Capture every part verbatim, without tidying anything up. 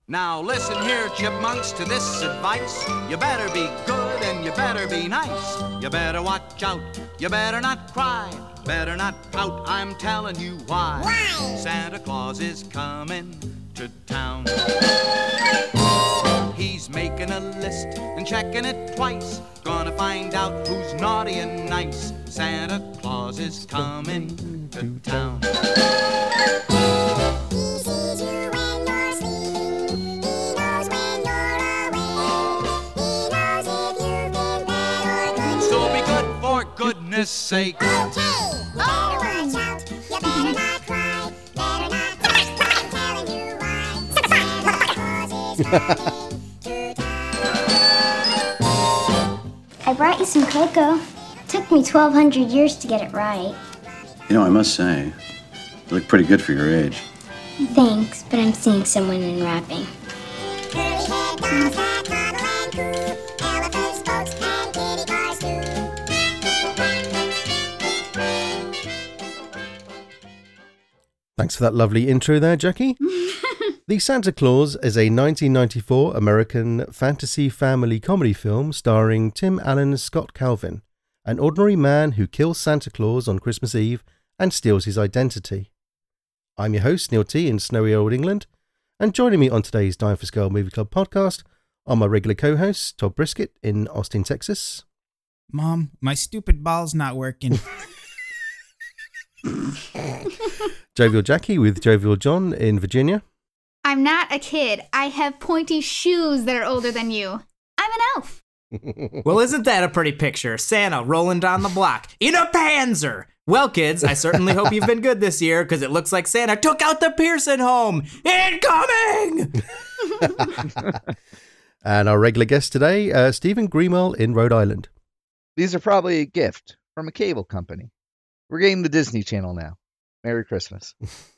Now listen here, chipmunks, to this advice. You better be good and you better be nice. You better watch out, you better not cry, better not pout, I'm telling you why. Why? Santa Claus is coming to town. He's making a list and checking it twice. Gonna find out who's naughty and nice. Santa Claus is coming to town. He sees you when you're sleeping. He knows when you're awake. He knows if you've been bad or good. So be good for goodness sake. Okay, better watch out. You better not cry. Better not cry. I'm telling you why. Santa Claus is coming to town. I brought you some cocoa. Took me twelve hundred years to get it right. You know, I must say, you look pretty good for your age. Thanks, but I'm seeing someone in wrapping. Curly-haired dolls that cuddle and coo. Elephant spokes and kitty cars too. Thanks for that lovely intro there, Jackie. The Santa Claus is a nineteen ninety-four American fantasy family comedy film starring Tim Allen as Scott Calvin, an ordinary man who kills Santa Claus on Christmas Eve and steals his identity. I'm your host, Neil T. in snowy old England, and joining me on today's Dime for Scale Movie Club podcast are my regular co-hosts, Todd Brisket in Austin, Texas. Mom, my stupid ball's not working. Jovial Jackie with Jovial John in Virginia. I'm not a kid. I have pointy shoes that are older than you. I'm an elf. Well, isn't that a pretty picture? Santa rolling down the block in a Panzer. Well, kids, I certainly hope you've been good this year, because it looks like Santa took out the Pearson home. Incoming! And our regular guest today, uh, Stephen Greenwell in Rhode Island. These are probably a gift from a cable company. We're getting the Disney Channel now. Merry Christmas.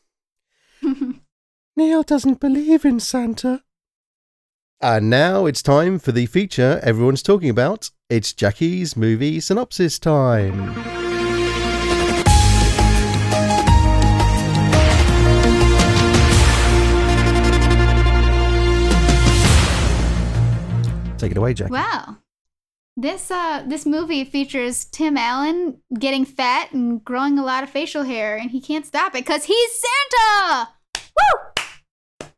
Neil doesn't believe in Santa. And now it's time for the feature everyone's talking about. It's Jackie's movie synopsis time. Take it away, Jackie. Wow. This uh this movie features Tim Allen getting fat and growing a lot of facial hair, and he can't stop it because he's Santa! Woo!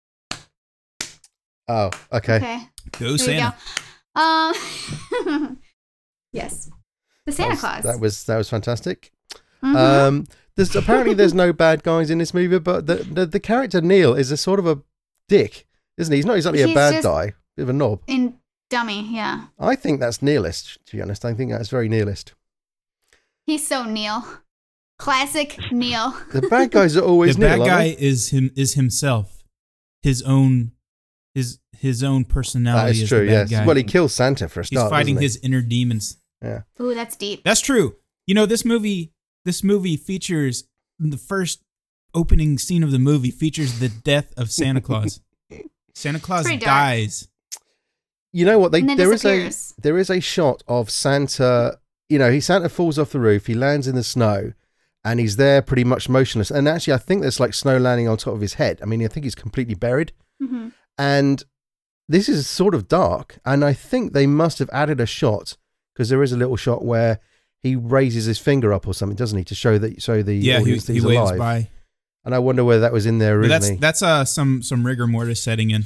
Oh, okay. Okay. Go There Santa. we go. Um, yes. The Santa that was, Claus. That was that was fantastic. Mhm. Um, there's apparently there's no bad guys in this movie, but the, the the character Neil is a sort of a dick, isn't he? He's not exactly a He's bad just- guy, bit of a knob. In dummy, yeah. I think that's nihilist, to be honest. I think that's very nihilist. He's so Neil. Classic Neil. The bad guys are always The bad Neil, guy aren't they? is him is himself, his own, his his own That personality. is is true. the bad Yes. guy. Well, he kills Santa for a He's start. fighting doesn't he? his inner demons. Yeah. Ooh, that's deep. That's true. You know, this movie. This movie features the first opening scene of the movie features the death of Santa Claus. Santa Claus Pretty dark. dies. You know what? They And then there is a disappears. there is a shot of Santa. You know, he Santa falls off the roof. He lands in the snow, and he's there pretty much motionless. And actually, I think there's like snow landing on top of his head. I mean, I think he's completely buried. Mm-hmm. And this is sort of dark. And I think they must have added a shot because there is a little shot where he raises his finger up or something, doesn't he, to show that show the Yeah, he, audience that he he's waves alive. by. And I wonder whether that was in there But originally. that's that's uh some some rigor mortis setting in.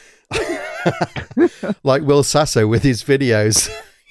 Like Will Sasso with his videos.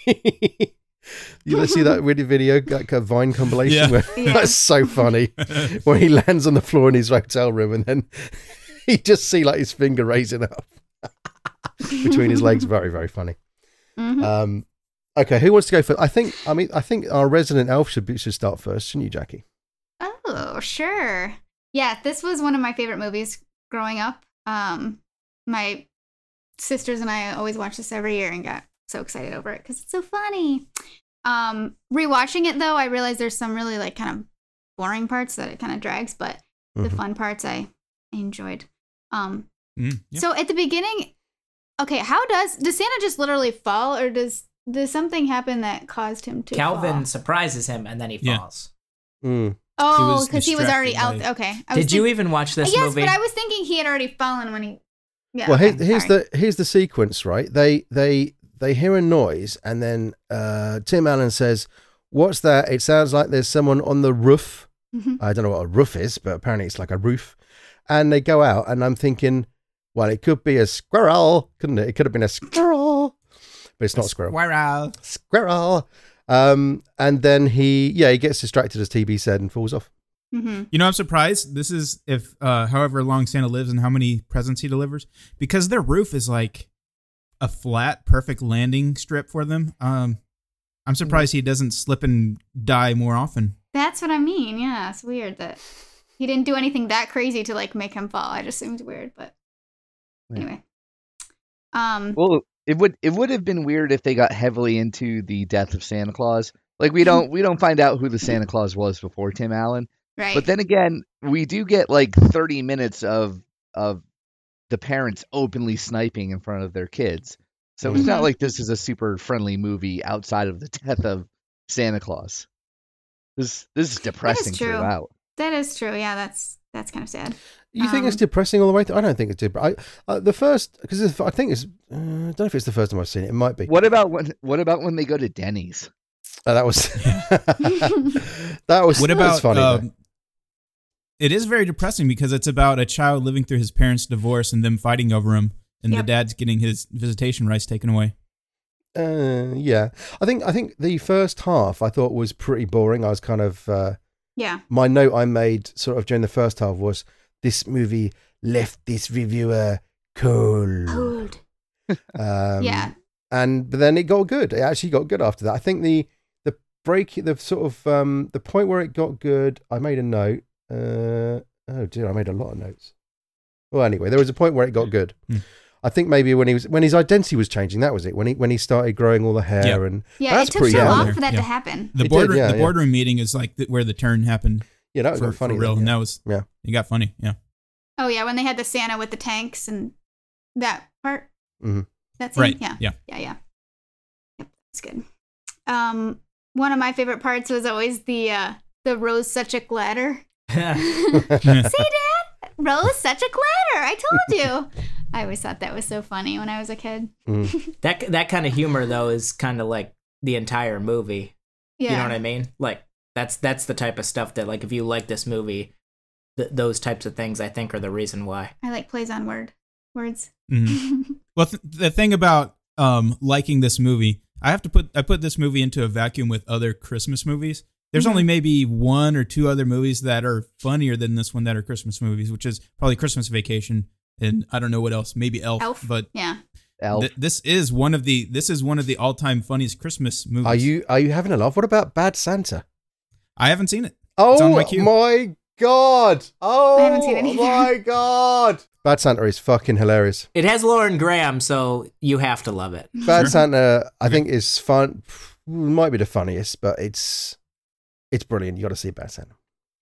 You see that video, video like a Vine compilation? Yeah. Where, Yeah. That's so funny. Where he lands on the floor in his hotel room and then you just see like his finger raising up between his legs. Very, very funny. Mhm. Um, okay, who wants to go first? I think. I mean, I think our resident elf should be, should start first, shouldn't you, Jackie? Oh, sure. Yeah, this was one of my favorite movies growing up. Um, my sisters and I always watched this every year and got so excited over it because it's so funny. Um, rewatching it though, I realized there's some really like kind of boring parts that it kind of drags, but the Mhm. fun parts I enjoyed. Um, Mm, yeah. so at the beginning, okay, how does does Santa just literally fall, or does does something happen that caused him to Calvin fall? surprises him and then he Yeah. falls. Mm. Oh, was because he was already distracted out. by- Okay. I was Did you think- even watch this yes, movie? but I was thinking he had already fallen when he Yeah. well, okay, here, here's sorry. the here's the sequence, right? They they they hear a noise, and then uh, Tim Allen says, "What's that?" It sounds like there's someone on the roof. Mhm. I don't know what a roof is, but apparently it's like a roof. And they go out, and I'm thinking, well, it could be a squirrel, couldn't it? It could have been a squirrel, but it's not a squirrel. Squirrel. Squirrel. Um, and then he, yeah, he gets distracted, as T B said, and falls off. Mhm. You know, I'm surprised. This is if uh, however long Santa lives and how many presents he delivers, because their roof is like a flat, perfect landing strip for them. Um, I'm surprised he doesn't slip and die more often. That's what I mean. Yeah, it's weird that he didn't do anything that crazy to like make him fall. I just seemed weird, but Yeah. anyway. Um. Well, it would it would have been weird if they got heavily into the death of Santa Claus. Like we don't we don't find out who the Santa Claus was before Tim Allen. Right. But then again, we do get like thirty minutes of of the parents openly sniping in front of their kids. So it's not Mhm. like this is a super friendly movie outside of the death of Santa Claus. This this is depressing true. throughout. That is true. Yeah, that's that's kind of sad. You think it's Um, depressing all the way through? I don't think it's depressing. Uh, the first, because I think it's, uh, I don't know if it's the first time I've seen it. It might be. What about when what about when they go to Denny's? Uh, that was, that was, What that was about? funny. though. um, it is very depressing because it's about a child living through his parents' divorce and them fighting over him, and Yep. the dad's getting his visitation rights taken away. Uh, yeah, I think I think the first half I thought was pretty boring. I was kind of uh, Yeah. my note I made sort of during the first half was this movie left this reviewer cold. Cold. Um, Yeah. and but then it got good. It actually got good after that. I think the the break, the sort of um, the point where it got good. I made a note. Uh, oh dear, I made a lot of notes. Well, anyway, there was a point where it got good. Hmm. I think maybe when he was when his identity was changing, that was it. When he when he started growing all the hair Yeah. and Yeah. That's It took pretty so out long there. for that Yeah. to happen. The It did, border, yeah, the yeah. boardroom meeting is like the, where the turn happened yeah, that was for, got funny. for real, then, and yeah. that was Yeah. it got funny. Yeah, Oh yeah, when they had the Santa with the tanks and that part. Mhm. That scene. right. Yeah. yeah. Yeah. Yeah. Yep. That's good. Um, one of my favorite parts was always the uh the Rose such a glitter. See, Dad? Rose such a glitter. I told you. I always thought that was so funny when I was a kid. Mm. That that kind of humor though is kind of like the entire movie. Yeah. You know what I mean? Like that's that's the type of stuff that like if you like this movie, th- those types of things I think are the reason why. I like plays on word words. Mhm. Well, th- the thing about um, liking this movie, I have to put I put this movie into a vacuum with other Christmas movies. There's Mhm. only maybe one or two other movies that are funnier than this one that are Christmas movies, which is probably Christmas Vacation and I don't know what else, maybe Elf. Elf. But Yeah. Elf. th- this is one of the this is one of the all time funniest Christmas movies. Are you are you having a laugh? What about Bad Santa? I haven't seen it. Oh on my queue. my god! Oh I haven't seen it either. my god! Bad Santa is fucking hilarious. It has Lauren Graham, so you have to love it. Bad Sure. Santa, I think, is fun. Might be the funniest, but it's it's brilliant. You got to see Bad Santa.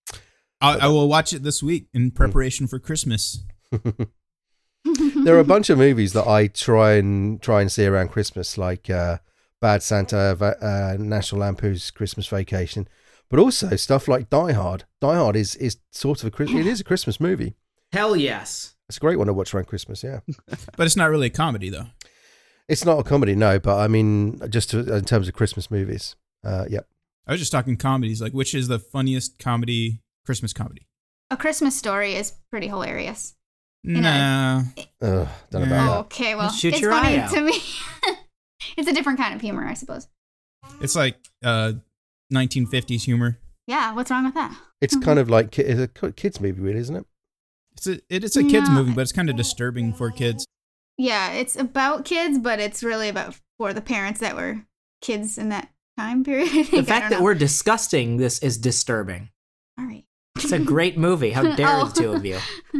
I, I will watch it this week in preparation for Christmas. There are a bunch of movies that I try and try and see around Christmas, like uh, Bad Santa, Va- uh, National Lampoon's Christmas Vacation, but also stuff like Die Hard. Die Hard is is sort of a Chris- it is a Christmas movie. Hell yes. It's a great one to watch around Christmas. Yeah, But it's not really a comedy though. it's not a comedy, no, but I mean, just to, in terms of Christmas movies, uh, yep. I was just talking comedies, like which is the funniest comedy, Christmas comedy? A Christmas Story is pretty hilarious. know, Nah. Ugh, don't know Yeah. about that. Okay, well, Shoot it's your funny eye out. to me. It's a different kind of humor, I suppose. It's like uh, nineteen fifties humor. Yeah, what's wrong with that? It's kind of like ki- it's a ki- kids movie, really, isn't it? It's a it, it's a kids No. movie, but it's kind of disturbing for kids. Yeah, it's about kids, but it's really about for the parents that were kids in that time period. I think. The I fact don't that know. we're discussing this is disturbing. all right. It's a great movie. How dare Oh. the two of you?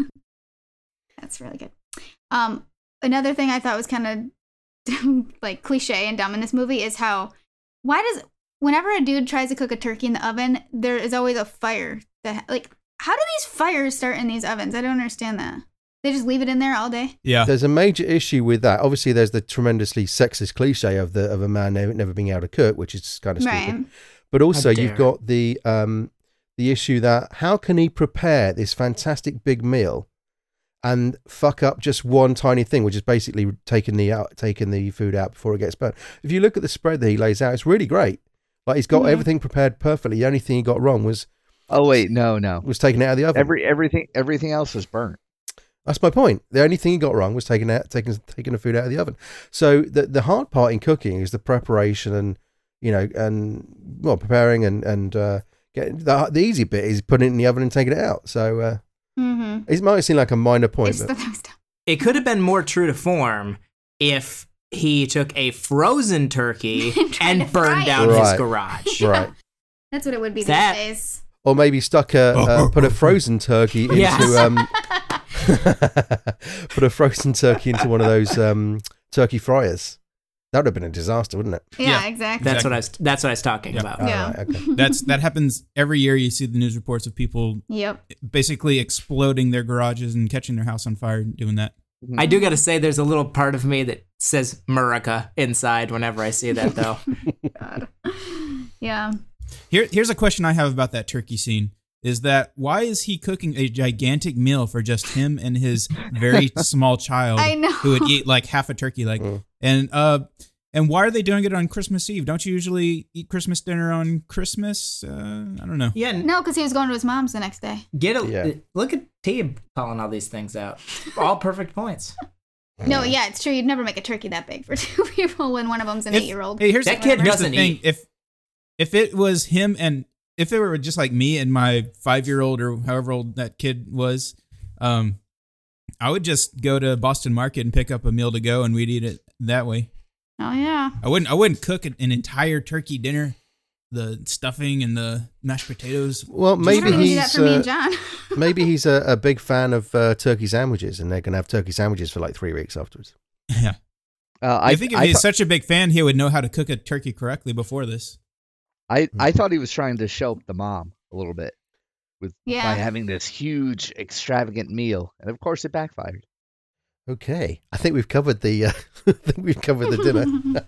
That's really good. Um, another thing I thought was kind of like cliche and dumb in this movie is how why does whenever a dude tries to cook a turkey in the oven, there is always a fire. That like how do these fires start in these ovens? I don't understand that. They just leave it in there all day. Yeah. There's a major issue with that. Obviously, there's the tremendously sexist cliche of the of a man never, never being able to cook, which is kind of stupid. Right. But also, dare. you've got the um, the issue that how can he prepare this fantastic big meal and fuck up just one tiny thing, which is basically taking the out, taking the food out before it gets burnt. If you look at the spread that he lays out, it's really great. Like he's got Mm-hmm. everything prepared perfectly. The only thing he got wrong was Oh wait, no, no. was taking it out of the oven. Every everything everything else was burnt. That's my point. The only thing he got wrong was taking out taking taking the food out of the oven. So the the hard part in cooking is the preparation and you know and well preparing and and uh, getting the the easy bit is putting it in the oven and taking it out. So uh, Mm-hmm. it might seem like a minor point, It's but the It could have been more true to form if he took a frozen turkey Tried to and fry burned it. down his Right. garage. right. That's what it would be That- these days. Or maybe stuck a uh, put a frozen turkey into Yes. um put a frozen turkey into one of those um turkey fryers. That would have been a disaster, wouldn't it? Yeah, Yeah. exactly. That's what I was. That's what I was talking Yeah. about. Oh, Yeah. right, okay. That's that happens every year. You see the news reports of people Yep. basically exploding their garages and catching their house on fire and doing that. I do got to say, there's a little part of me that says Murica inside whenever I see that, though. God. Yeah. Here, here's a question I have about that turkey scene. Is that why is he cooking a gigantic meal for just him and his very small child I know. who would eat like half a turkey like Mm. and uh and why are they doing it on Christmas Eve? Don't you usually eat Christmas dinner on Christmas? Uh, I don't know. Yeah, n- No, because he was going to his mom's the next day. get a Yeah. look at T calling all these things out. All perfect points. No, yeah, it's true. You'd never make a turkey that big for two people when one of them's an If- eight-year-old. Hey, here's That the, kid here's doesn't the thing. eat. If if it was him and if it were just like me and my five year old or however old that kid was, um, I would just go to Boston Market and pick up a meal to go, and we'd eat it that way. Oh yeah. I wouldn't. I wouldn't cook an, an entire turkey dinner, the stuffing and the mashed potatoes. Well, Why maybe don't you do that he's for me uh, and John? maybe he's a, a big fan of uh, turkey sandwiches, and they're gonna have turkey sandwiches for like three weeks afterwards. Yeah, Uh, I, think if I, he's thought- such a big fan, he would know how to cook a turkey correctly before this. I I thought he was trying to show up the mom a little bit with Yeah. by having this huge extravagant meal, and of course it backfired. Okay, I think we've covered the. Uh, I think we've covered the dinner.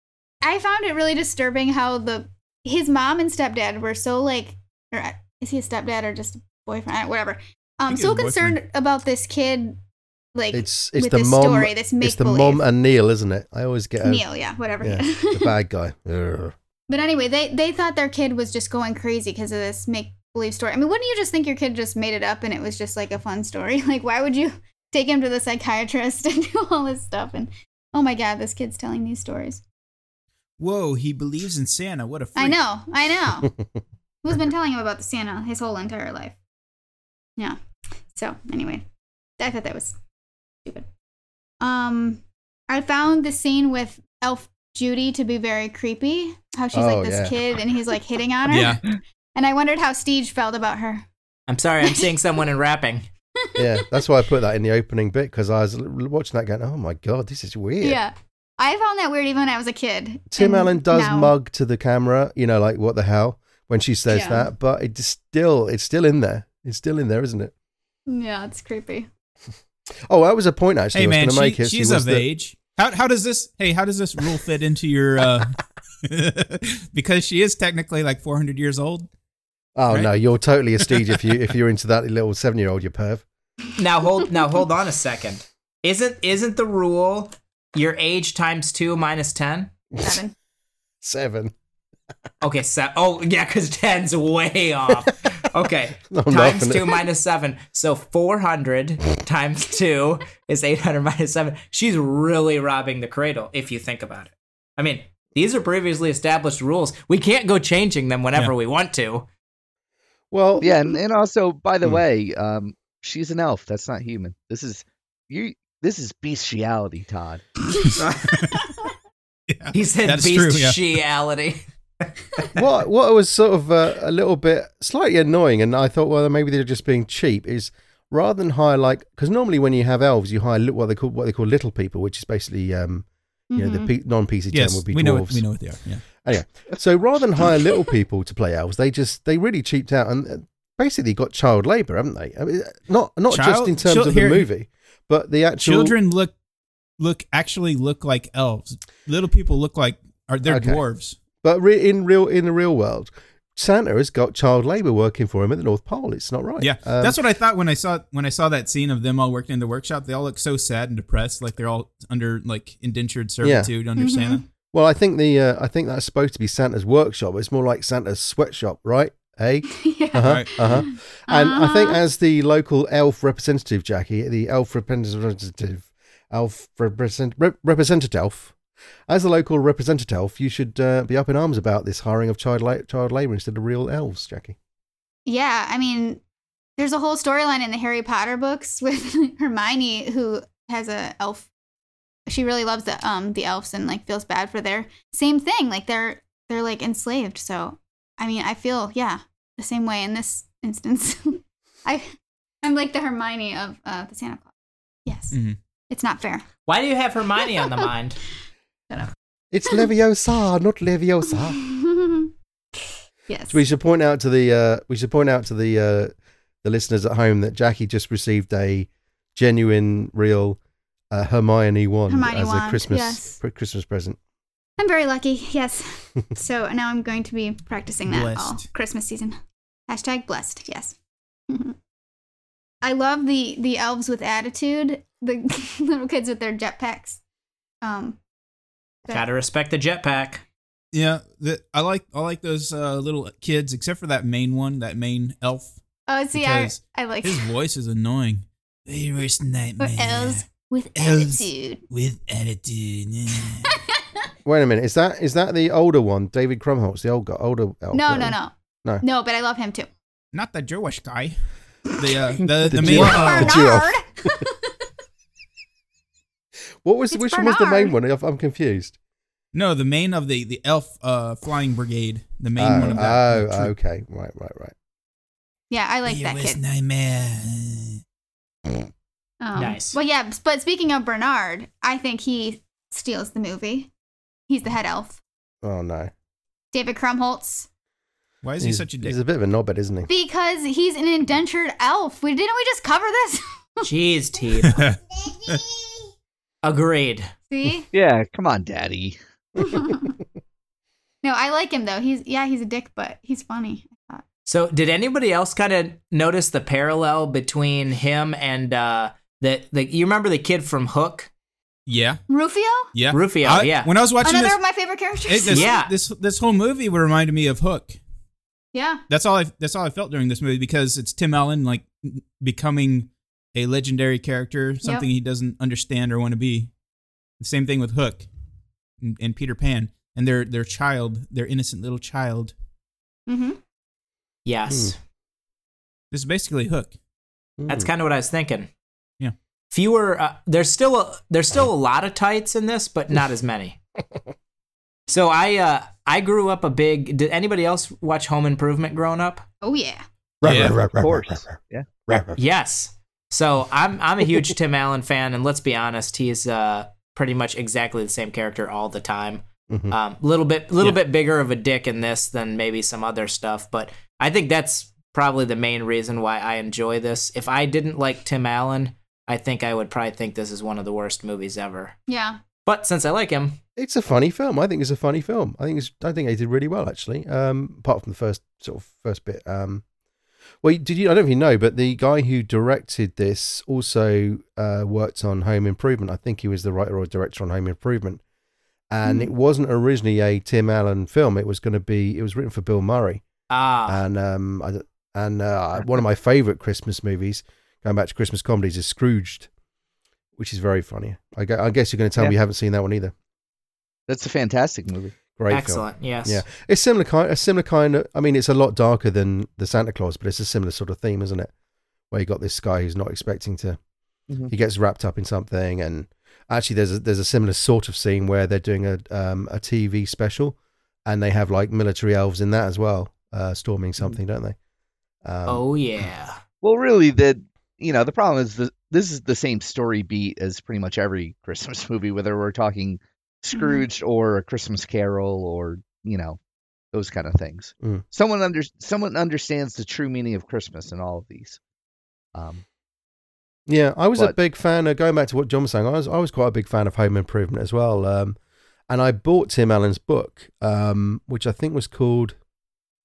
I found it really disturbing how the his mom and stepdad were so like, or is he a stepdad or just a boyfriend? Whatever. Um, think so it's a concerned boyfriend. about this kid, like It's it's with the this mom. story, this it's the make-believe. mom and Neil, isn't it? I always get a, Neil, yeah, whatever. yeah, the bad guy. Ugh. But anyway, they they thought their kid was just going crazy because of this make believe story. I mean, wouldn't you just think your kid just made it up and it was just like a fun story? Like, why would you take him to the psychiatrist and do all this stuff? And oh my God, this kid's telling these stories. Whoa, he believes in Santa. What a freak. I know, I know. Who's been telling him about the Santa his whole entire life? Yeah. So anyway, I thought that was stupid. Um, I found the scene with Elf Judy to be very creepy. How she's Oh, like this yeah. kid and he's like hitting on her. Yeah. And I wondered how Steege felt about her. I'm sorry, I'm seeing someone in rapping. Yeah, that's why I put that in the opening bit because I was l- watching that going, "Oh my god, this is weird." Yeah. I found that weird even when I was a kid. Tim And Allen does now- mug to the camera, you know, like what the hell when she says Yeah. that, but it's still it's still in there. It's still in there, isn't it? Yeah, it's creepy. Oh, that was a point actually. Hey I was man, going to make she, it. she's was of that- age. How how does this? Hey, how does this rule fit into your? Uh, because she is technically like four hundred years old. Oh right? no, you're totally a Steege if you if you're into that little seven year old, you perv. Now hold now hold on a second. Isn't isn't the rule your age times two minus ten? Seven. Seven. Okay, so oh yeah, because ten's way off. Okay, No, times nothing. two minus seven, so four hundred times two is eight hundred minus seven. She's really robbing the cradle if you think about it. I mean, these are previously established rules. We can't go changing them whenever Yeah. we want to. Well, Yeah, and, and also, by the Hmm. way, um, she's an elf. That's not human. This is you. This is bestiality, Todd. Yeah, He said that's true, yeah. bestiality. what what was sort of uh, a little bit slightly annoying, and I thought, well, maybe they're just being cheap. Is rather than hire like because normally when you have elves, you hire li- what they call what they call little people, which is basically um, you know the Mhm. P- non-P C term Yes, would be we know dwarves. what, we know what they are. Yeah. Anyway, so rather than hire little people to play elves, they just they really cheaped out and uh, basically got child labor, haven't they? I mean, not not just Child- in terms chil- of the here- movie, but the actual Children look look actually look like elves. Little people look like are they're Okay. dwarves. But re- in real in the real world, Santa has got child labor working for him at the North Pole. It's not right. Yeah, Um, that's what I thought when I saw when I saw that scene of them all working in the workshop. They all look so sad and depressed, like they're all under like indentured servitude under Mhm. Santa. well, I think the uh, I think that's supposed to be Santa's workshop. It's more like Santa's sweatshop, right? Hey, Yeah. uh-huh, Right. uh-huh. And I think Uh-huh. as the local elf representative, Jackie, the elf representative, elf represent, rep, representative elf, as the local representative elf, you should uh, be up in arms about this hiring of child la- child labor instead of real elves, Jackie. Yeah, I mean, there's a whole storyline in the Harry Potter books with Hermione, who has a elf. She really loves the um the elves and like feels bad for their same thing. Like they're they're like enslaved. So I mean, I feel yeah the same way in this instance. I I'm like the Hermione of uh, the Santa Claus. Yes, Mhm. it's not fair. Why do you have Hermione on the mind? It's Leviosa, not Leviosa. Yes. We should point out to the uh, we should point out to the uh, the listeners at home that Jackie just received a genuine, real uh, Hermione wand Hermione as a wand, Christmas yes. pre- Christmas present. I'm very lucky. Yes. So now I'm going to be practicing that all Blessed. Christmas season. Hashtag blessed. Yes. I love the the elves with attitude. The little kids with their jetpacks. Um. but- Gotta respect the jetpack. Yeah, the, I like I like those uh, little kids, except for that main one, that main elf. Oh, see, I because I like His voice is annoying. Very worst or nightmare. elves with Elves. attitude. with attitude. Wait a minute, is that is that the older one, David Krumholtz, the old guy, older elf? No, that no, one? no, No. no. But I love him too. Not the Jewish guy. The uh, the, the, The main. Jew- uh, the Jew elf. Bernard. What was It's which one was the main Bernard. one? I'm confused. no, the main of the the elf uh, flying brigade. The main Oh, one of that. oh, that troop. okay, right, right, right. Yeah, I like Very that worst kid. nightmare. Um, Nice. Well, yeah, but speaking of Bernard, I think he steals the movie. He's the head elf. Oh no, David Krumholtz. Why is he he's, such a dick? he's a bit of a knobhead, isn't he? Because he's an indentured elf. We didn't we just cover this? Jeez, Teep. Agreed. See? Yeah, come on, Daddy. No, I like him though. He's yeah, he's a dick, but he's funny. I thought. So, did anybody else kind of notice the parallel between him and uh, the the? You remember the kid from Hook, yeah, Rufio? yeah. Rufio? I- yeah. When I was watching Another this, of my favorite characters. it- this, Yeah. this this whole movie reminded me of Hook. yeah. That's all I that's all I felt during this movie because it's Tim Allen like becoming a legendary character, something he doesn't understand or want to be. The same thing with Hook and, and Peter Pan and their their child, their innocent little child. Mm-hmm. Yes, This is basically Hook. that's Hmm. kind of what I was thinking. Yeah. Fewer. Uh, there's still a, there's still a lot of tights in this, but not as many. So I uh, I grew up a big. Did anybody else watch Home Improvement growing up? Oh yeah. Right, Yeah, right, right, Of right, course. right, right, Yeah. right, right. Yes. So I'm I'm a huge Tim Allen fan, and let's be honest, he's uh, pretty much exactly the same character all the time. Mhm. Um, little bit, little Yeah. bit bigger of a dick in this than maybe some other stuff, but I think that's probably the main reason why I enjoy this. If I didn't like Tim Allen, I think I would probably think this is one of the worst movies ever. Yeah. But since I like him, It's a funny film. I think it's a funny film. I think it's. I think they did really well actually. Um, apart from the first sort of first bit. Um, well, did you? I don't know if you know, but the guy who directed this also uh, worked on Home Improvement. I think he was the writer or director on Home Improvement, and Hmm. it wasn't originally a Tim Allen film. It was going to be. It was written for Bill Murray, ah, and um, I, and uh, one of my favorite Christmas movies, going back to Christmas comedies, is Scrooged, which is very funny. I, gu- I guess you're going to tell Yeah. me you haven't seen that one either. That's a fantastic movie. Great film. excellent. Yes. Yeah, it's similar kind. A similar kind of. I mean, it's a lot darker than the Santa Claus, but it's a similar sort of theme, isn't it? Where you got this guy who's not expecting to. Mhm. He gets wrapped up in something, and actually, there's a, there's a similar sort of scene where they're doing a um, a T V special, and they have like military elves in that as well, uh, storming something, don't they? Um, Oh yeah. Well, really, the you know the problem is the this is the same story beat as pretty much every Christmas movie, whether we're talking Scrooge or A Christmas Carol or you know those kind of things. Mm. Someone under someone understands the true meaning of Christmas in all of these. Um, Yeah, I was a But- big fan of going back to what John was saying. I was I was quite a big fan of Home Improvement as well. Um, and I bought Tim Allen's book, um, which I think was called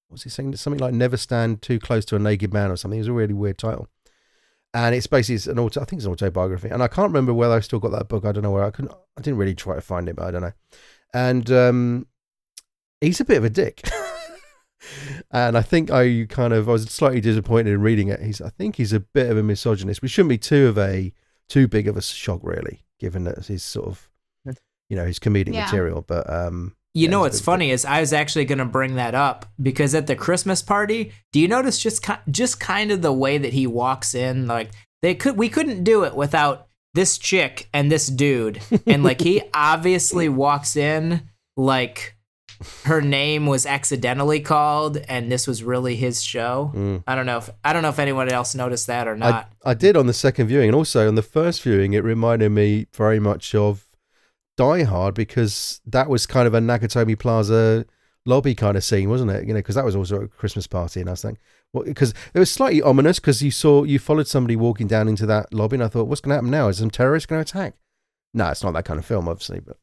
what's he saying? Something like "Never Stand Too Close to a Naked Man" or something. It was a really weird title. And it's basically it's an auto. I think it's an autobiography, and I can't remember whether I still got that book. I don't know where I couldn't. I didn't really try to find it, but I don't know. And um, he's a bit of a dick, and I think I kind of I was slightly disappointed in reading it. He's I think he's a bit of a misogynist, which shouldn't be too of a too big of a shock, really, given that his sort of you know his comedic Yeah. material. But um, You yeah, know he's a what's bit- funny is I was actually going to bring that up because at the Christmas party, do you notice just ki- just kind of the way that he walks in? Like they could, we couldn't do it without this chick and this dude, and like he obviously walks in like her name was accidentally called, and this was really his show. Mm. I don't know if I don't know if anyone else noticed that or not. I, I did on the second viewing, and also on the first viewing, it reminded me very much of Die Hard because that was kind of a Nakatomi Plaza lobby kind of scene, wasn't it? You know, because that was also a Christmas party, and I was thinking, well, because it was slightly ominous because you saw you followed somebody walking down into that lobby, and I thought, what's going to happen now? Is some terrorists going to attack? No, it's not that kind of film, obviously, but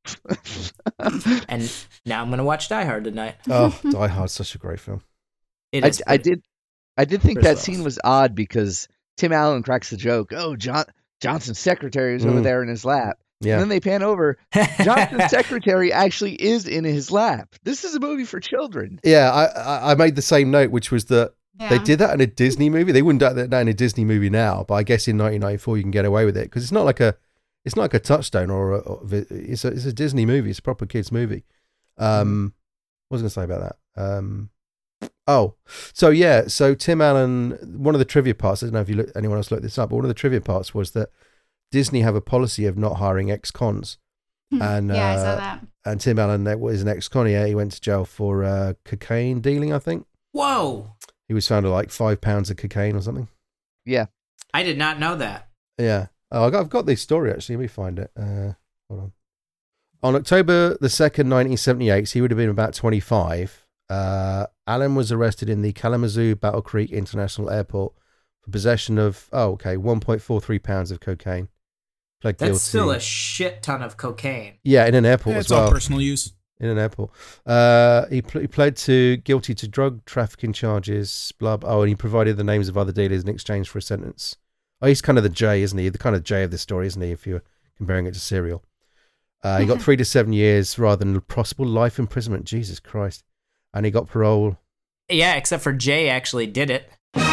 And now I'm going to watch Die Hard tonight. oh, Die Hard's such a great film. It I, is I pretty- did, I did think Chris that Wells. scene was odd because Tim Allen cracks the joke. Oh, John Johnson's secretary is over Mm. there in his lap. Yeah, And then they pan over. Johnson's secretary actually is in his lap. This is a movie for children. yeah. I, I I made the same note, which was that Yeah. they did that in a Disney movie. They wouldn't do that in a Disney movie now, but I guess in nineteen ninety-four you can get away with it because it's not like a it's not like a Touchstone or, a, or it's a it's a Disney movie. It's a proper kids movie. Um, what was I going to say about that? Um, oh, so yeah, so Tim Allen. One of the trivia parts. I don't know if you look, anyone else looked this up, but one of the trivia parts was that Disney have a policy of not hiring ex-cons, and yeah, I uh, saw that. and Tim Allen that was an ex-con. Yeah, he went to jail for uh, cocaine dealing. I think Whoa! he was found with like five pounds of cocaine or something. Yeah. I did not know that. Yeah. Oh, I got, I've got this story actually. Let me find it. Uh, hold on. On October the second, nineteen seventy-eight, so he would have been about twenty-five. Uh, Allen was arrested in the Kalamazoo Battle Creek International Airport for possession of oh, okay, one point four three pounds of cocaine. Pled That's guilty. still a shit ton of cocaine. yeah, in an airport Yeah, as it's all well. personal use. In an airport. Uh, he pl- he pled to guilty to drug trafficking charges. Blah, blah. Oh, and he provided the names of other dealers in exchange for a sentence. Oh, he's kind of the J, isn't he? The kind of J of this story, isn't he? If you're comparing it to Serial. Uh, he got three to seven years rather than possible life imprisonment. Jesus Christ. And he got parole. Yeah, except for Jay actually did it.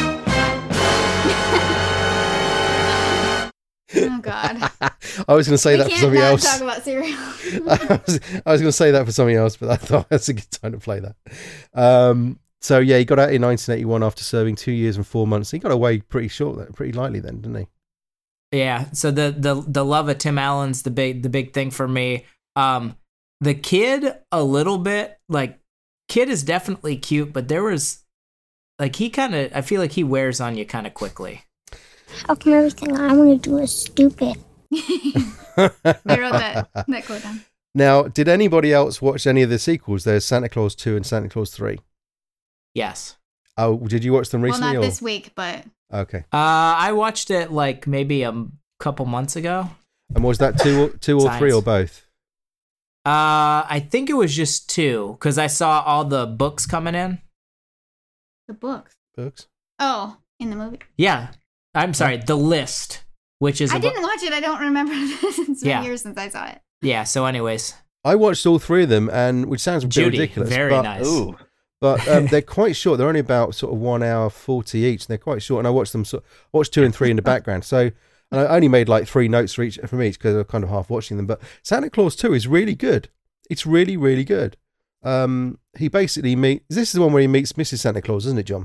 Oh God. I was going to say we that for can't something not else. talk about cereal. I was, I was going to say that for something else, but I thought that's a good time to play that. Um, so yeah, he got out in nineteen eighty-one after serving two years and four months. He got away pretty short, pretty lightly then, didn't he? Yeah. So the the the love of Tim Allen's the big the big thing for me. Um, the kid a little bit like kid is definitely cute, but there was like he kind of I feel like he wears on you kind of quickly. How come everything I want to do is stupid? They wrote that, that quote down. Now, did anybody else watch any of the sequels? There's Santa Claus two and Santa Claus three. Yes. Oh, did you watch them Well, recently? not or? this week, but Okay. Uh, I watched it like maybe a couple months ago. And was that two, or, two or three Science. or both? Uh, I think it was just two because I saw all the books coming in. the books. Books? Oh, in the movie. Yeah, I'm sorry, the list, which is I a bu- didn't watch it. I don't remember this. It's been Yeah. years since I saw it. yeah. So, anyways, I watched all three of them, and which sounds a bit Judy, ridiculous. very but, nice. Ooh. But um, they're quite short. They're only about sort of one hour forty each. And they're quite short. And I watched them. So, I watched two and three in the background. So, and I only made like three notes for each from each because I was kind of half watching them. But Santa Claus two is really good. It's really, really good. Um, he basically meets. This is the one where he meets Missus Santa Claus, isn't it, John?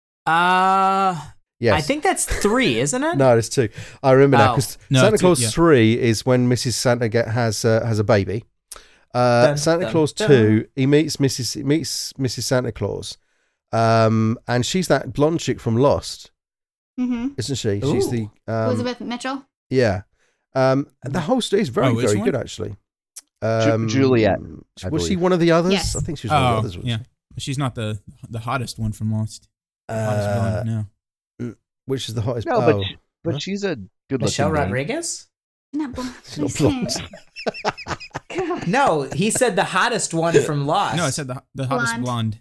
uh, Yes. I think that's three, isn't it? No, there's two. I remember now Oh. because No, Santa two, Claus yeah. three is when Missus Santa get, has uh, has a baby. Uh, Dun, Santa dun, Claus dun. two, he meets Missus he meets Missus Santa Claus, um, and she's that blonde chick from Lost, Mm-hmm. isn't she? She's the um, Elizabeth Mitchell. yeah. Um, and the whole story is very Oh, which very one? good actually. Um, Juliet, I was she believe. one of the others? Yes. I think she was one of the Oh, others. wasn't yeah. she? She's not the the hottest one from Lost. Hottest Uh, blonde, no. which is the hottest? No, oh, but she, but Huh? she's a good Michelle looking Rodriguez? Not blonde. she's not Please blonde. say it. God. No, he said the hottest one from Lost. No, I said the the hottest Blonde. blonde.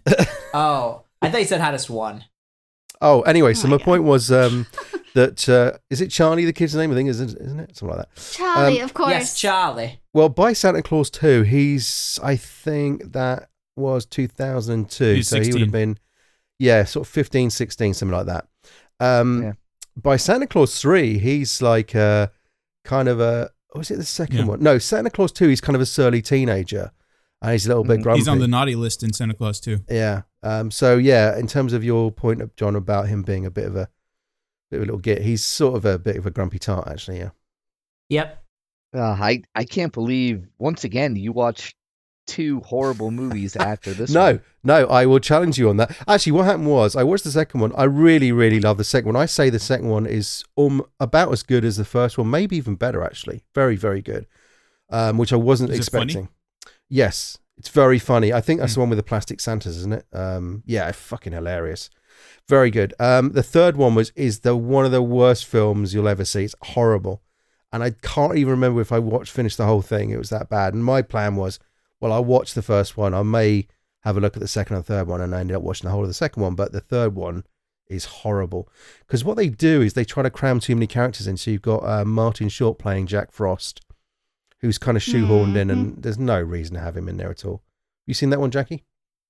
Oh, I thought you said hottest one. Oh, anyway, so my my God. point was um, that uh, is it Charlie the kid's name? I think isn't isn't it something like that. Charlie, Um, of course. Yes, Charlie. Well, by Santa Claus two, he's I think that was two thousand two, He's so he would sixteen. have been yeah, sort of fifteen, sixteen, something like that. Um, Yeah. By Santa Claus three, he's like a kind of a was it the second Yeah. one? No, Santa Claus two, he's kind of a surly teenager, and he's a little bit Mhm. grumpy. He's on the naughty list in Santa Claus too. Yeah. Um, so yeah, in terms of your point, John, about him being a bit of a bit of a little git, he's sort of a bit of a grumpy tart, actually. Yeah. Yep. Uh, I I can't believe once again you watched two horrible movies after this. No, one. no, I will challenge you on that. Actually, what happened was I watched the second one. I really, really love the second one. I say the second one is um about as good as the first one, maybe even better. Actually, very, very good. Um, which I wasn't Is it funny? expecting. Yes, it's very funny. I think that's the one with the plastic Santas, isn't it? Um, yeah, fucking hilarious. Very good. Um, the third one was is the one of the worst films you'll ever see. It's horrible, and I can't even remember if I watched finished the whole thing. It was that bad. And my plan was, well, I'll watch the first one. I may have a look at the second and third one, and I ended up watching the whole of the second one. But the third one is horrible because what they do is they try to cram too many characters in. So you've got uh, Martin Short playing Jack Frost, who's kind of shoehorned in, and there's no reason to have him in there at all. You seen that one, Jackie?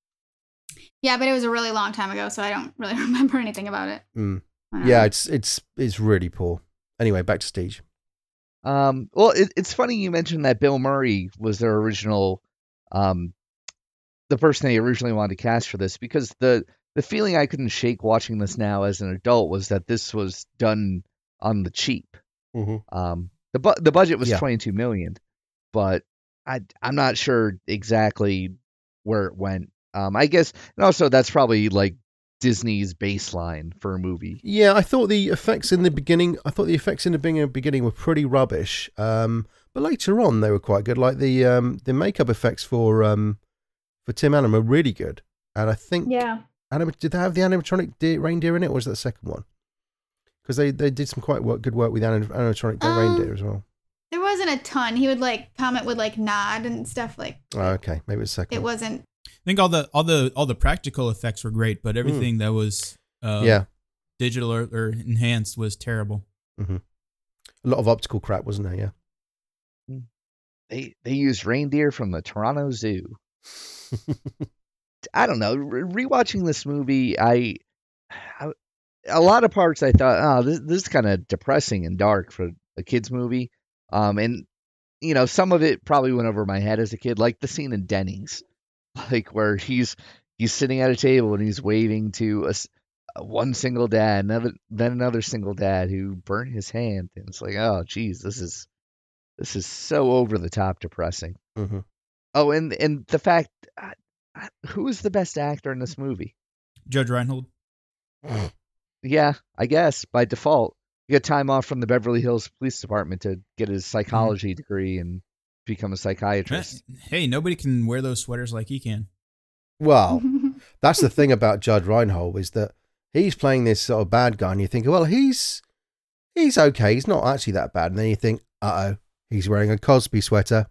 Yeah, but it was a really long time ago, so I don't really remember anything about it. Mm. I don't Yeah, know. it's it's it's really poor. Anyway, back to Stige. Um, well, it, it's funny you mentioned that Bill Murray was their original, um, the person they originally wanted to cast for this, because the the feeling I couldn't shake watching this now as an adult was that this was done on the cheap. Mm-hmm. Um, the bu- the budget was Yeah. twenty-two million, but I I'm not sure exactly where it went. Um, I guess, and also that's probably like Disney's baseline for a movie. Yeah, I thought the effects in the beginning. I thought the effects in the beginning, beginning were pretty rubbish. Um, but later on, they were quite good. Like the um, the makeup effects for um, for Tim Allen were really good. And I think Yeah. anim- did they have the animatronic de- reindeer in it, or was that the second one? Because they, they did some quite work, good work with the anim- animatronic Um, reindeer as well. There wasn't a ton. He would like comment would like nod and stuff like Oh, okay, maybe it's the second. it one. wasn't. I think all the all the all the practical effects were great, but everything that was uh, Yeah, digital or, or enhanced was terrible. a lot of optical crap, wasn't there? Yeah. They they used reindeer from the Toronto Zoo. I don't know. Re- rewatching this movie, I, I a lot of parts I thought, oh, this this is kind of depressing and dark for a kids movie. Um, and you know, some of it probably went over my head as a kid, like the scene in Denny's, like where he's he's sitting at a table and he's waving to a, s- a one single dad, another then another single dad who burnt his hand, and it's like, oh, geez, this is this is so over the top depressing. hmm Oh, and and the fact, uh, uh, who is the best actor in this movie? Judge Reinhold. Yeah, I guess by default, he got time off from the Beverly Hills Police Department to get his psychology degree and become a psychiatrist. Hey, nobody can wear those sweaters like he can. Well, that's the thing about Judge Reinhold is that he's playing this sort of bad guy, and you think, well, he's he's okay. He's not actually that bad, and then you think, uh oh, he's wearing a Cosby sweater.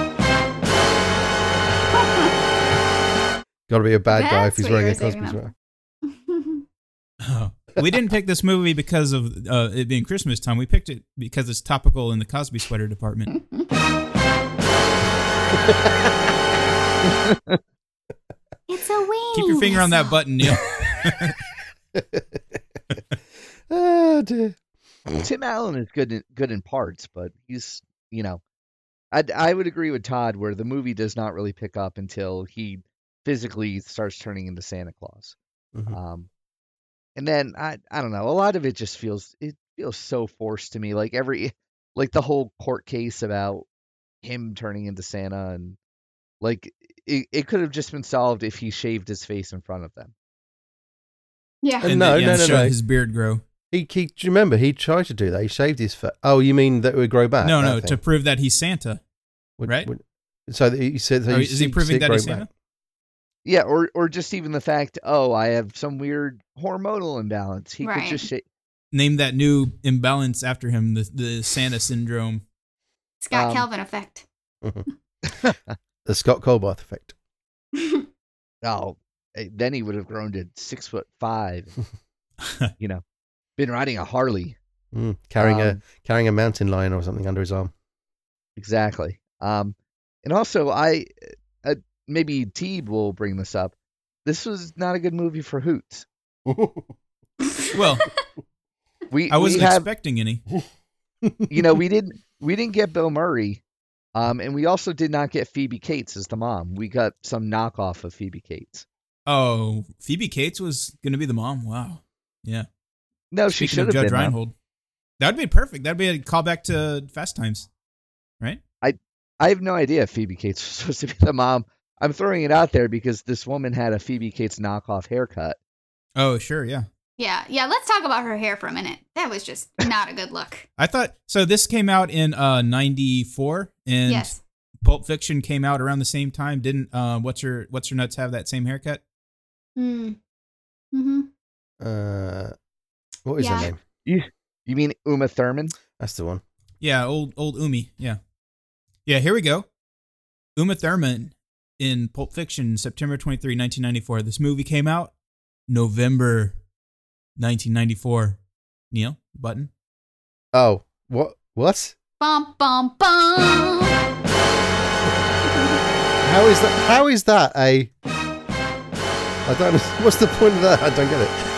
Got to be a bad guy if That's he's what wearing a you were Cosby saving sweater. Oh. We didn't pick this movie because of uh, it being Christmas time. We picked it because it's topical in the Cosby sweater department. It's a weenie. Keep your finger on that button, Neil. Oh dear. Tim Allen is good in, good in parts, but he's, you know, I I would agree with Todd where the movie does not really pick up until he physically starts turning into Santa Claus. Mhm. Um, and then I I don't know, a lot of it just feels it feels so forced to me. Like every like the whole court case about him turning into Santa, and like it, it could have just been solved if he shaved his face in front of them. Yeah. And And no, then, yeah, no, no, show no. his beard grow. He, he, do you remember? He tried to do that. He shaved his face. Oh, you mean that it would grow back? No, that no, thing? to prove that he's Santa. Would- right? would- so that he said, Or he is he see- proving see it that grow he's back. Santa? Yeah, or or just even the fact, oh, I have some weird hormonal imbalance. He Right. could just shave. Name that new imbalance after him, the the Santa syndrome. Scott Um, Calvin effect. The Scott Colbert effect. Oh, eh, then he would have grown to six foot five. You know, been riding a Harley. Mm, carrying a Um, carrying a mountain lion or something under his arm. Exactly. Um, and also, I uh, maybe Teeb will bring this up. This was not a good movie for Hoots. Well, We I wasn't we have, expecting any. you know, we didn't we didn't get Bill Murray, um, and we also did not get Phoebe Cates as the mom. We got some knockoff of Phoebe Cates. Oh, Phoebe Cates was going to be the mom. Wow. Yeah. No, she Speaking should of have Judge been. though. Reinhold. That'd be perfect. That'd be a callback to Fast Times, right? I have no idea if Phoebe Cates was supposed to be the mom. I'm throwing it out there because this woman had a Phoebe Cates knockoff haircut. Oh, sure, yeah. Yeah, yeah. Let's talk about her hair for a minute. That was just not a good look. I thought so. This came out in uh ninety-four, and Yes. Pulp Fiction came out around the same time. Didn't uh, what's her what's her nuts have that same haircut? Mm. Mm-hmm. Uh, what is Yeah. her name? You you mean Uma Thurman? That's the one. Yeah, old old Umi. Yeah, yeah. Here we go. Uma Thurman in Pulp Fiction, September twenty-third, nineteen ninety-four. This movie came out November nineteen ninety-four. Neil, button. Oh, what? What? Bum bum bum. How is that? How is that a? I don't. What's the point of that? I don't get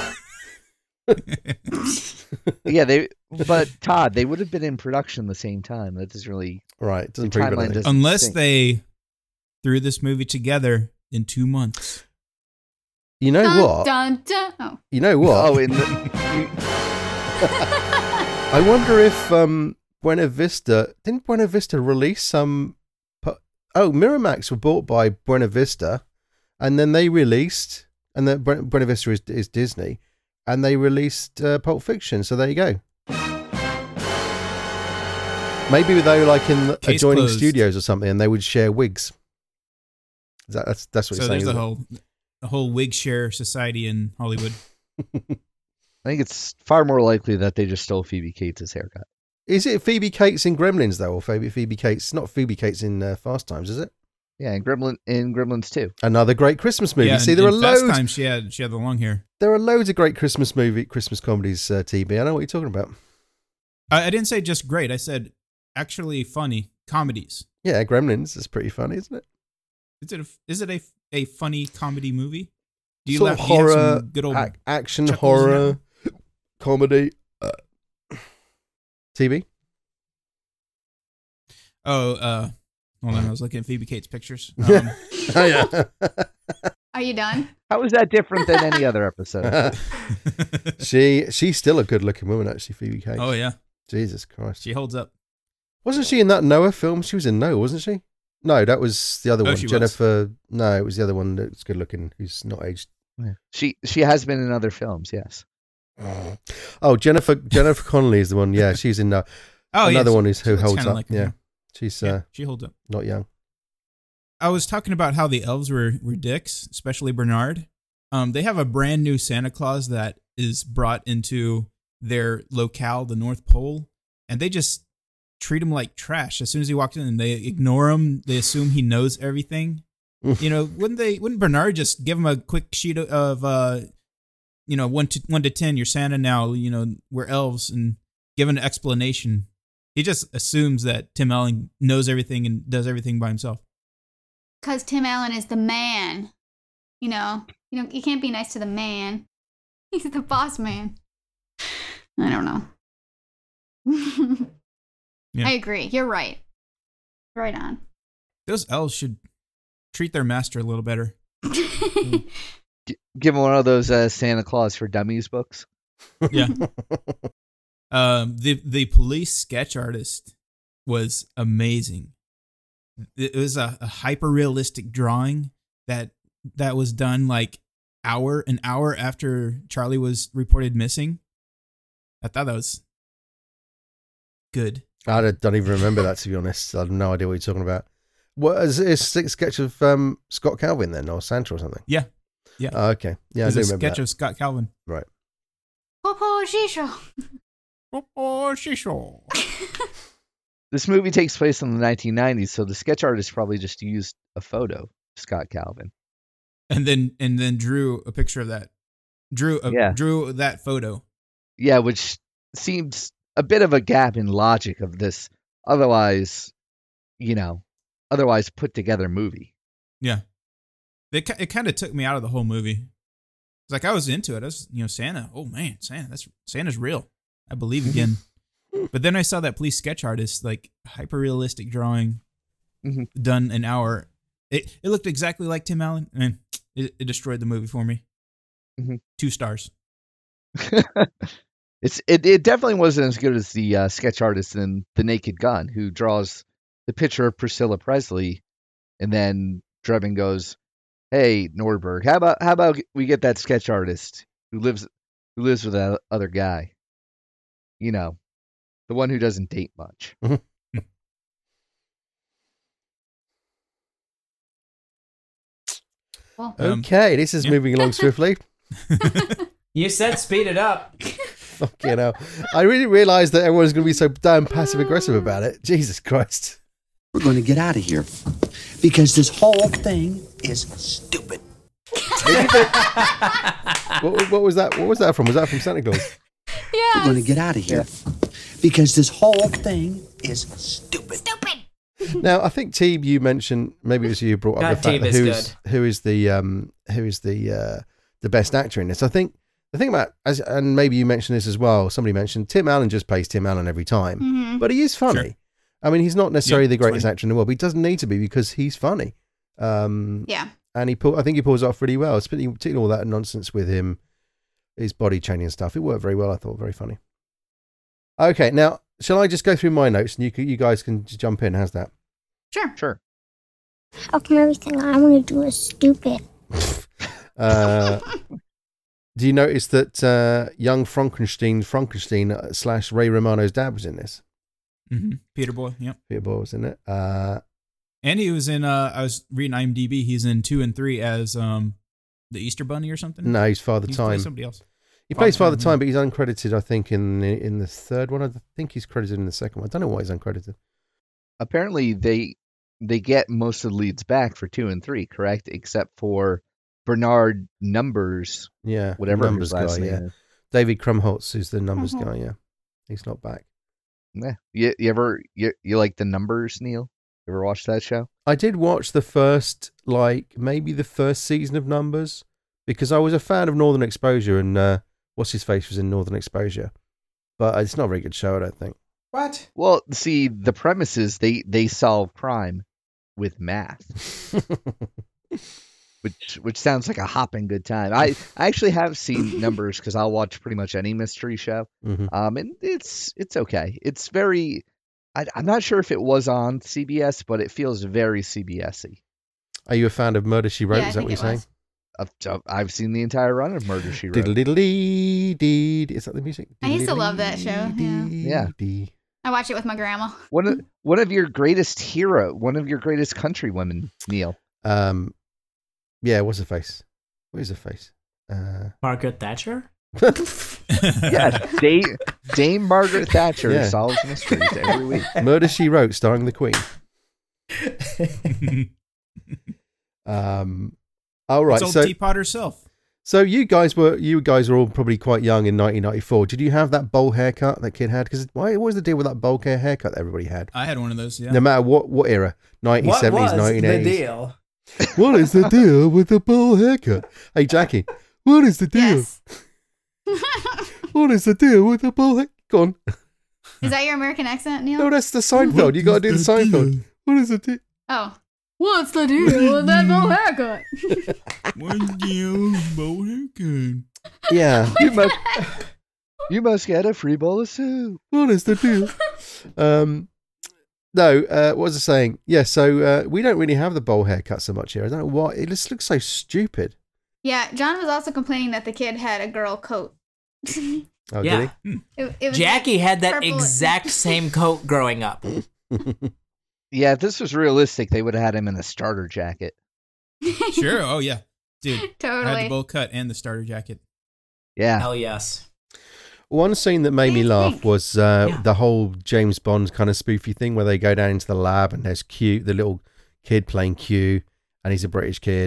it. Yeah, they. But Todd, they would have been in production the same time. That doesn't really. Right. Doesn't The prove timeline anything. doesn't- Unless sync. they threw this movie together in two months. You know Dun, what? dun, dun. Oh. You know what? Oh, in the, I wonder if um, Buena Vista didn't Buena Vista release some. pu- Oh, Miramax were bought by Buena Vista, and then they released, and then Buen- Buena Vista is, is Disney, and they released uh, Pulp Fiction. So there you go. Maybe they were like in Case adjoining closed. studios or something, and they would share wigs. Is that, that's that's what So you're saying. there's a isn't it? whole a whole wig share society in Hollywood. I think it's far more likely that they just stole Phoebe Cates' haircut. Is it Phoebe Cates in Gremlins though, or Phoebe Phoebe Cates? Not Phoebe Cates in uh, Fast Times, is it? Yeah, and Gremlin in Gremlins too. Another great Christmas movie. Yeah, See, in- there are in Fast loads. Times she had she had the long hair. There are loads of great Christmas movie, Christmas comedies. Uh, T B, I know what you're talking about. I, I didn't say just great. I said actually funny comedies. Yeah, Gremlins is pretty funny, isn't it? Is it a, is it a, a funny comedy movie? Do you sort laugh? of do you have some horror, good old ac- action, chuckles in horror, comedy. Uh, T B. Oh, uh, hold on. I was looking at Phoebe Cates' pictures. Um, Oh yeah. Are you done? How is that different than any other episode? she she's still a good looking woman, actually. Phoebe Cates. oh yeah, Jesus Christ. she holds up. Wasn't she in that Noah film? She was in Noah, wasn't she? No, that was the other Oh, one. she was. Jennifer. No, it was the other one that's good looking, who's not aged. she she has been in other films, yes. Oh, Jennifer Jennifer Connelly is the one. Yeah, she's in that. Oh Another yeah, one is who looks holds kinda up. like her, yeah, she's yeah, uh, she holds up. not young. I was talking about how the elves were, were dicks, especially Bernard. Um, they have a brand new Santa Claus that is brought into their locale, the North Pole, and they just treat him like trash. As soon as he walks in, they ignore him. They assume he knows everything. You know, wouldn't they? Wouldn't Bernard just give him a quick sheet of, of uh, you know, one to one to ten? You're Santa now. You know, we're elves, and give an explanation. He just assumes that Tim Allen knows everything and does everything by himself. Because Tim Allen is the man. You know, you know, you can't be nice to the man. He's the boss man. I don't know. Yeah. I agree. You're right. Right on. Those elves should treat their master a little better. G- give him one of those uh, Santa Claus for Dummies books. Yeah. um, the the police sketch artist was amazing. It was a, a hyper realistic drawing that that was done like hour an hour after Charlie was reported missing. I thought that was good. I don't, don't even remember that, to be honest. I have no idea what you're talking about. What is it? A sketch of um, Scott Calvin then, or Santa or something? Yeah, yeah. Oh, okay. Yeah, I There's do a remember sketch that. of Scott Calvin. Right. Popo Shisho. Oh, shisho. This movie takes place in the nineteen nineties, so the sketch artist probably just used a photo of Scott Calvin. and then and then drew a picture of that. Drew a, Yeah. drew that photo. Yeah, which seems a bit of a gap in logic of this otherwise, you know, otherwise put together movie. Yeah. It ki- it kind of took me out of the whole movie. It's like I was into it. I was, you know, Santa. Oh man, Santa. That's Santa's real. I believe again. But then I saw that police sketch artist, like hyper realistic drawing, Mhm. done an hour. It it looked exactly like Tim Allen, and it, it destroyed the movie for me. Mhm. Two stars. It's it, it definitely wasn't as good as the uh, sketch artist in The Naked Gun, who draws the picture of Priscilla Presley, and then Drebin goes, "Hey Nordberg, how about how about we get that sketch artist who lives who lives with that other guy, you know, the one who doesn't date much." Well, Um, Okay, this is yeah. moving along swiftly. You said speed it up. Fucking hell. I really realised that everyone's going to be so damn passive aggressive about it. Jesus Christ. We're going to get out of here because this whole thing is stupid. What, what was that? What was that from? Was that from Santa Claus? We're going to get out of here because this whole thing is stupid. Stupid. Now, I think Teeb, you mentioned, maybe it was you who brought up God, the fact Teeb that is who is who is the um who is the uh the best actor in this. I think the thing about as and maybe you mentioned this as well. Somebody mentioned Tim Allen just plays Tim Allen every time, Mhm. but he is funny. Sure. I mean, he's not necessarily Yeah, the it's greatest funny. actor in the world, but he doesn't need to be because he's funny. Um, yeah. and he pull, I think he pulls it off really well. Particularly particularly all that nonsense with him, his body changing and stuff. It worked very well. I thought very funny. Okay, now shall I just go through my notes and you can, you guys can just jump in? How's that? Sure. Sure. How come everything I want to do is stupid? Uh, do you notice that uh, young Frankenstein, Frankenstein uh, slash Ray Romano's dad was in this? Mm-hmm. Peter Boy. Yep. Peter Boyle was in it. Uh, And he was in. Uh, I was reading IMDb. He's in two and three as um the Easter Bunny or something. no, he's Father He's Time. playing somebody else. He plays Father Father Time, Time, yeah. but he's uncredited, I think, in the, in the third one. I think he's credited in the second one. I don't know why he's uncredited. Apparently, they they get most of the leads back for two and three, correct? Except for Bernard Numbers, Yeah, whatever numbers his last guy. name Yeah, is. David Krumholtz is the numbers Mhm. guy. Yeah, he's not back. Yeah. You, you ever you, you like the Numbers, Neil? You ever watch that show? I did watch the first, like maybe the first season of Numbers because I was a fan of Northern Exposure, and uh, what's his face was in Northern Exposure, but it's not a very good show, I don't think. What? Well, see, the premise is they they solve crime with math, which which sounds like a hopping good time. I, I actually have seen Numbers because I'll watch pretty much any mystery show, Mhm. um, and it's it's okay. It's very. I, I'm not sure if it was on C B S, but it feels very C B S-y. Are you a fan of Murder She Wrote? Yeah, I is that think what you're it saying? was. I've, I've seen the entire run of Murder She Wrote. Diddle diddle dee dee. Is that the music? I used to love that show, yeah. Yeah. Dee. I watched it with my grandma. One of one of your greatest hero, one of your greatest countrywomen, Neil. Um, yeah, what's her face? Where's her face? Uh, Margaret Thatcher? Yes, Dame, Dame Margaret Thatcher Yeah. solves mysteries every week. Murder She Wrote, starring the Queen. Um, all right, It's old so Teapot herself. so you guys were you guys were all probably quite young in nineteen ninety-four. Did you have that bowl haircut that kid had? Because why? What was the deal with that bowl hair haircut that everybody had? I had one of those. Yeah. No matter what what era, nineteen What seventies, was nineteen the eighties. deal? What is the deal with the bowl haircut? Hey Jackie, what is the deal? Yes. What is the deal with the bowl haircut? Go on. Is that your American accent, Neil? No, that's the Seinfeld. You got to do the Seinfeld. What is the deal? Oh. What's the deal with that bow haircut? One deal, bow haircut. Yeah. You must, you must get a free bowl of soup. What is the deal? um, no, uh, what was I saying? Yeah, so uh, we don't really have the bowl haircut so much here. I don't know why. It just looks so stupid. Yeah, John was also complaining that the kid had a girl coat. it, Oh, Yeah. did it was Jackie had that purple- exact same coat growing up. he? Yeah, if this was realistic, they would have had him in a starter jacket. Sure. Oh yeah, dude. I had the Totally. bowl cut and the starter jacket. Yeah. Hell yes. One scene that made What do me you laugh think? was uh, Yeah. the whole James Bond kind of spoofy thing where they go down into the lab and there's Q, the little kid playing Q, and he's a British kid.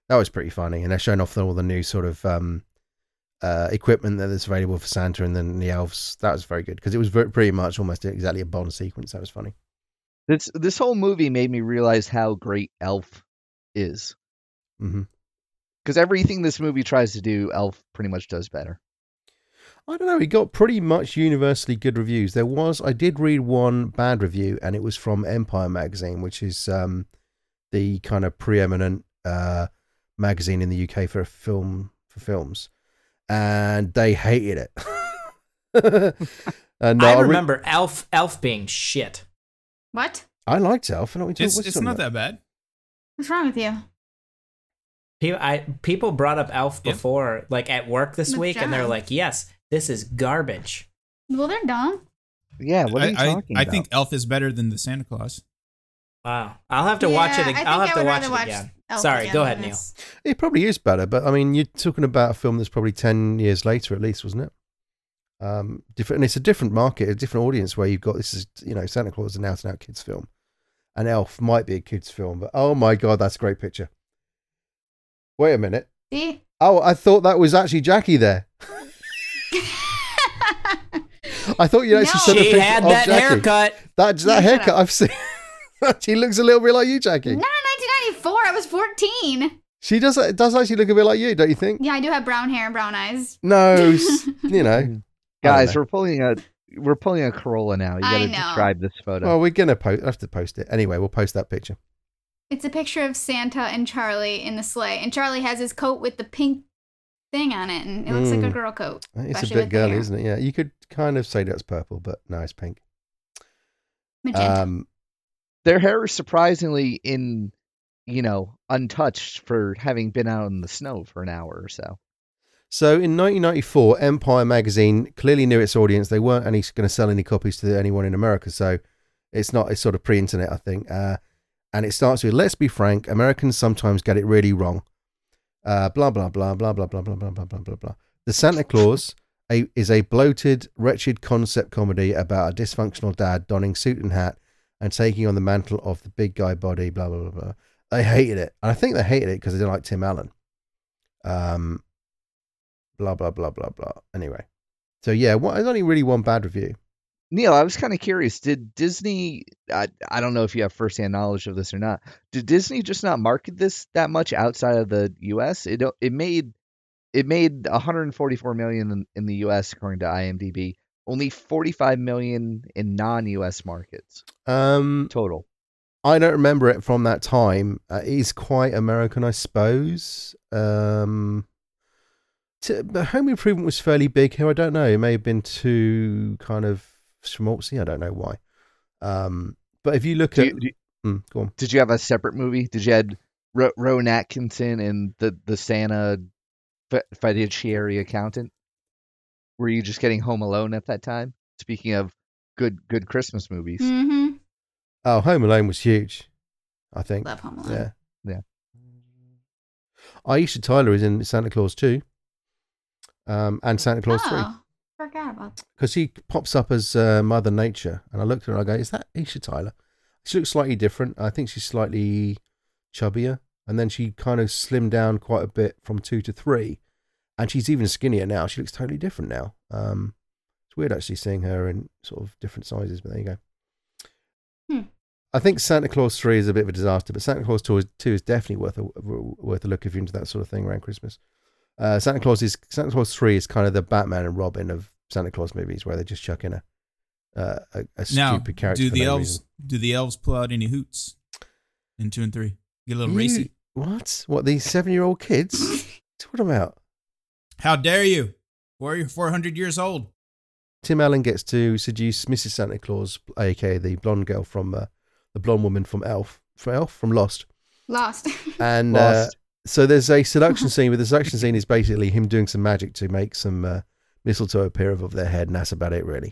That was pretty funny, and they're showing off all the new sort of um, uh, equipment that is available for Santa, and then the elves. That was very good because it was very, pretty much almost exactly a Bond sequence. That was funny. This this whole movie made me realize how great Elf is. Mm-hmm. Because everything this movie tries to do, Elf pretty much does better. I don't know. He got pretty much universally good reviews. There was, I did read one bad review, and it was from Empire magazine, which is um, the kind of preeminent uh, magazine in the U K for film for films, and they hated it. and uh, I re- remember Elf Elf being shit. What? I liked Elf. I know what you're It's, talking- it's not that bad. What's wrong with you? People, I, people brought up Elf Yep. before, like at work this With week, and they're John. like, "Yes, this is garbage." Well, they're dumb. Yeah, what are I, you I, talking I about? think Elf is better than the Santa Claus. Wow, I'll have to watch it. Yeah, I ag- think I'll I have to would watch rather it watch again. Elf Sorry, again go than ahead, Neil. this. It probably is better, but I mean, you're talking about a film that's probably ten years later at least, wasn't it? Um, different, and it's a different market, a different audience where you've got this is, you know, Santa Claus is an out and out kids film, and Elf might be a kids film, but oh my god, that's a great picture. Wait a minute. See? Oh, I thought that was actually Jackie there. I thought you actually No. said a She picture had of that Jackie. haircut. That that shut haircut up. I've seen. She looks a little bit like you, Jackie. Not in nineteen ninety-four. I was fourteen. She does. It does actually look a bit like you, don't you think? Yeah, I do have brown hair and brown eyes. No, s- you know. I don't Guys, know. we're pulling a we're pulling a Corolla now. You I gotta know. describe this photo. Well, we're gonna post. I have to post it anyway. We'll post that picture. It's a picture of Santa and Charlie in the sleigh, and Charlie has his coat with the pink thing on it, and it looks like a Mm. girl coat. It's a especially bit with the girly, hair. isn't it? Yeah, you could kind of say that's purple, but no, it's pink. Magenta. Um, Their hair is surprisingly in, you know, untouched for having been out in the snow for an hour or so. so in nineteen ninety-four, Empire magazine clearly knew its audience. They weren't any going to sell any copies to anyone in America, so it's not. It's sort of pre-internet, I think. Uh, and it starts with, "Let's be frank, Americans sometimes get it really wrong." Uh, blah blah blah blah blah blah blah blah blah blah blah blah. The Santa Claus a, is a bloated, wretched concept comedy about a dysfunctional dad donning suit and hat and taking on the mantle of the big guy body. Blah blah blah blah. They hated it, and I think they hated it because they didn't like Tim Allen. Um, blah blah blah blah blah. Anyway, so yeah, what, there's only really one bad review. Neil, I was kind of curious. Did Disney? I, I don't know if you have firsthand knowledge of this or not. Did Disney just not market this that much outside of the U S? It it made it made one hundred forty-four million in, in the U S according to IMDb. Only forty-five million in non-U S markets Um, total. I don't remember it from that time. Uh, it is quite American, I suppose. Um, t- but Home Improvement was fairly big here. I don't know. It may have been too kind of schmaltzy. I don't know why. Um, but if you look Do at, you- do you- Mm, go on. Did you have a separate movie? Did you had Ro- Rowan Atkinson and the the Santa fi- fiduciary accountant? Were you just getting Home Alone at that time? Speaking of good good Christmas movies. Mm-hmm. Oh, Home Alone was huge. I think. Love Home Alone. Yeah. Yeah. Aisha Tyler is in Santa Claus two. Um, and Santa Claus three. Oh, forgot about that. Because she pops up as uh, Mother Nature, and I looked at her and I go, "Is that Aisha Tyler?" She looks slightly different. I think she's slightly chubbier, and then she kind of slimmed down quite a bit from two to three, and she's even skinnier now. She looks totally different now. Um, it's weird actually seeing her in sort of different sizes, but there you go. Hmm. I think Santa Claus three is a bit of a disaster, but Santa Claus two is, two is definitely worth a worth a look if you're into that sort of thing around Christmas. Uh, Santa Claus is Santa Claus three is kind of the Batman and Robin of Santa Claus movies, where they just chuck in a uh, a, a Now, stupid character. do for the no elves reason. do the elves pull out any hoots in two and three? Get a little You- racy. What? What? These seven-year-old kids? What about? How dare you? Four four hundred years old. Tim Allen gets to seduce Missus Santa Claus, aka the blonde girl from uh, the blonde woman from Elf, from Elf from Lost, Lost. and uh, Lost. so there's a seduction scene. But the seduction scene is basically him doing some magic to make some uh, mistletoe appear above their head, and that's about it, really.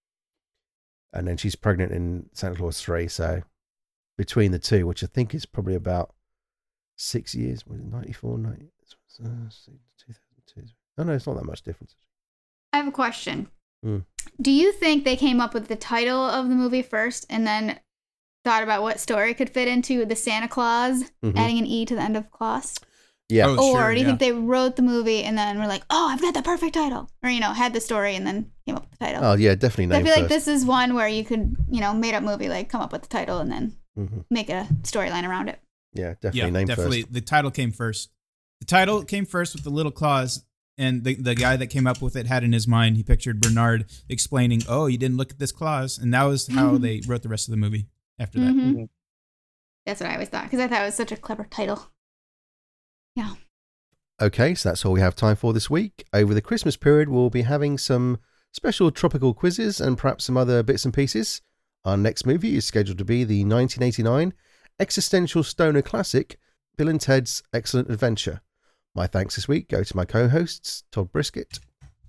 And then she's pregnant in Santa Claus three, so between the two, which I think is probably about six years, was it ninety-four, ninety, two thousand two? Oh no, it's not that much difference. I have a question. Hmm. Do you think they came up with the title of the movie first and then thought about what story could fit into the Santa Claus, Mhm. adding an E to the end of Claus? Yeah. Oh, or sure, do you yeah. think they wrote the movie and then were like, oh, I've got the perfect title? Or, you know, had the story and then came up with the title? Oh, yeah, definitely So I name feel like first. this is one where you could, you know, made up movie, like come up with the title and then Mhm. make a storyline around it. Yeah, definitely Yeah, name definitely. first. The title came first. The title came first with the little clause, and the the guy that came up with it had in his mind, he pictured Bernard explaining, "Oh, you didn't look at this clause," and that was how they wrote the rest of the movie after that. Mhm. That's what I always thought, because I thought it was such a clever title. Yeah. Okay, so that's all we have time for this week. Over the Christmas period, we'll be having some special tropical quizzes and perhaps some other bits and pieces. Our next movie is scheduled to be the nineteen eighty-nine existential stoner classic, Bill and Ted's Excellent Adventure. My thanks this week go to my co-hosts, Todd Brisket.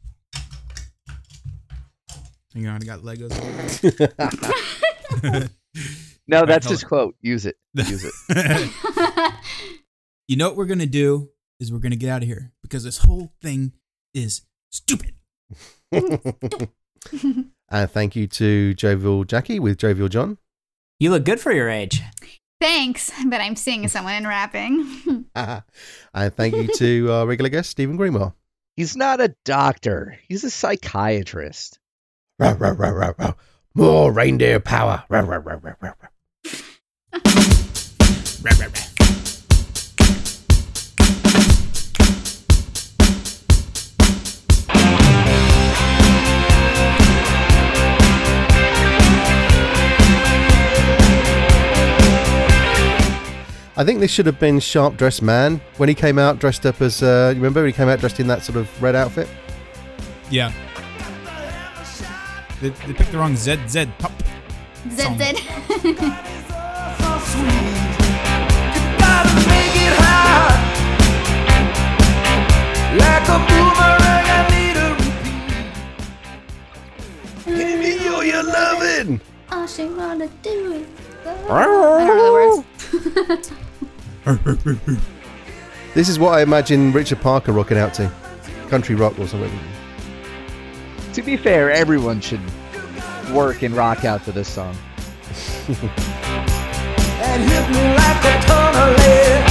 Hang on, I got Legos. No, that's Alright, his quote. Use it. Use it. You know what we're gonna do is we're gonna get out of here because this whole thing is stupid. And thank you to Jovial Jackie with Jovial John. You look good for your age. Thanks, but I'm seeing someone and rapping. And thank you to our regular guest, Stephen Greenwell. He's not a doctor. He's a psychiatrist. Row, row, row, row, row. More reindeer power. Row, row, row, row, row, row. I think this should have been Sharp Dressed Man when he came out dressed up as, uh, you remember when he came out dressed in that sort of red outfit? Yeah. They, they picked the wrong Z Z Top. Zed, song. zed. Give me all your lovin'! All she wanna do is I don't know the words. This is what I imagine Richard Parker rocking out to. Country rock or something. To be fair, everyone should work and rock out to this song. And hit me like a ton of lead.